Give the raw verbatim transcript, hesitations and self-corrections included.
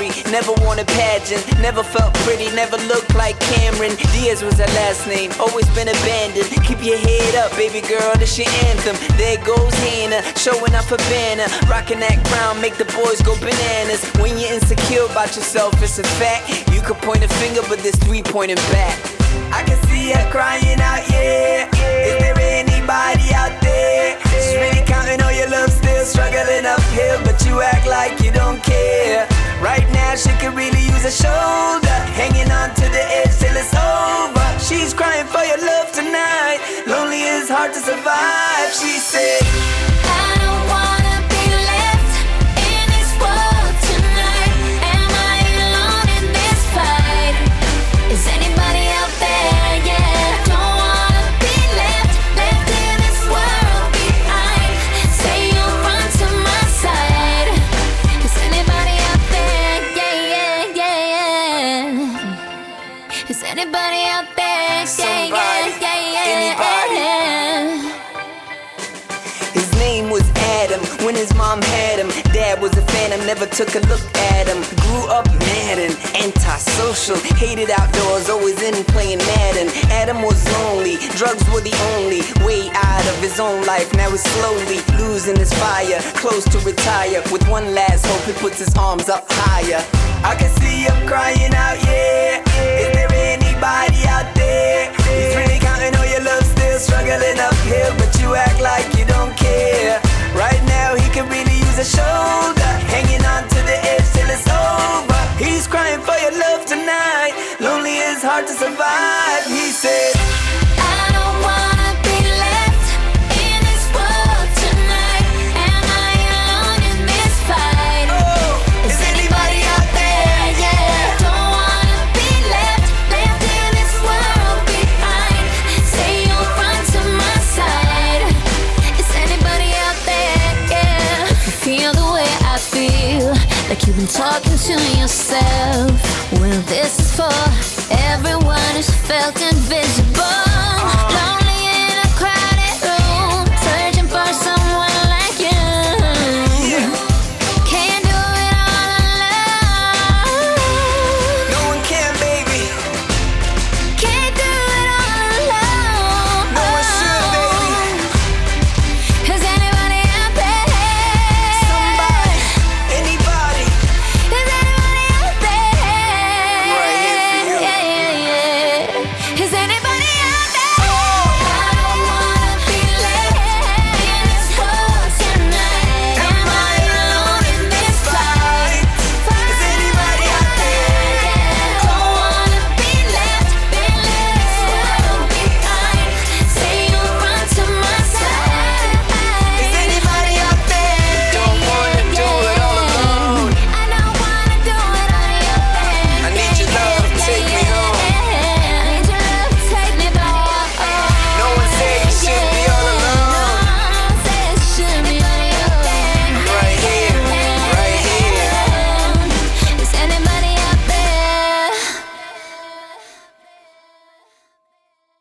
Ferrari, never worn a pageant, never felt pretty, never looked like Cameron Diaz was her last name, always been abandoned. Keep your head up, baby girl, this your anthem. There goes Hannah, showing off her banner, rocking that crown, make the boys go bananas. When you're insecure about yourself, it's a fact. You could point a finger, but there's three pointing back. I can see her crying out, yeah. Is there anybody out there? She's really counting on your love, still struggling uphill, but you act like you don't care. Right now she could really use a shoulder, hanging on to the edge till it's over. She's crying for your love tonight, lonely is hard to survive. She said, I don't wanna be left in this world tonight. Am I alone in this fight? Is anybody out there? Yeah, don't wanna be left, left in this world behind. Say you'll run to my side. Is anybody out there? Yeah, yeah, yeah, yeah. Is anybody out there? Somebody, yeah, yeah, yeah, anybody. yeah. His name was Adam, when his mom had him. Dad was a phantom, never took a look at him. Grew up mad and antisocial, hated outdoors, always in playing Madden. Adam was lonely, drugs were the only way out of his own life. Now he's slowly losing his fire, close to retire. With one last hope, he puts his arms up higher. I can see him crying out, yeah. Is there anybody out there? He's really counting on your love, still struggling uphill, but you act like you don't care. Right now he can really use a shoulder, hanging on to the edge till it's over. He's crying for your love tonight, lonely is hard to survive. He said, I don't wanna be left in this world tonight. Am I alone in this fight? oh, Is anybody out there? Yeah, don't wanna be left, left in this world behind. Say you'll run to my side. Is anybody out there? Yeah. If you feel the way I feel, like you've been talking to yourself, well, this is for everyone who's felt invisible. Lonely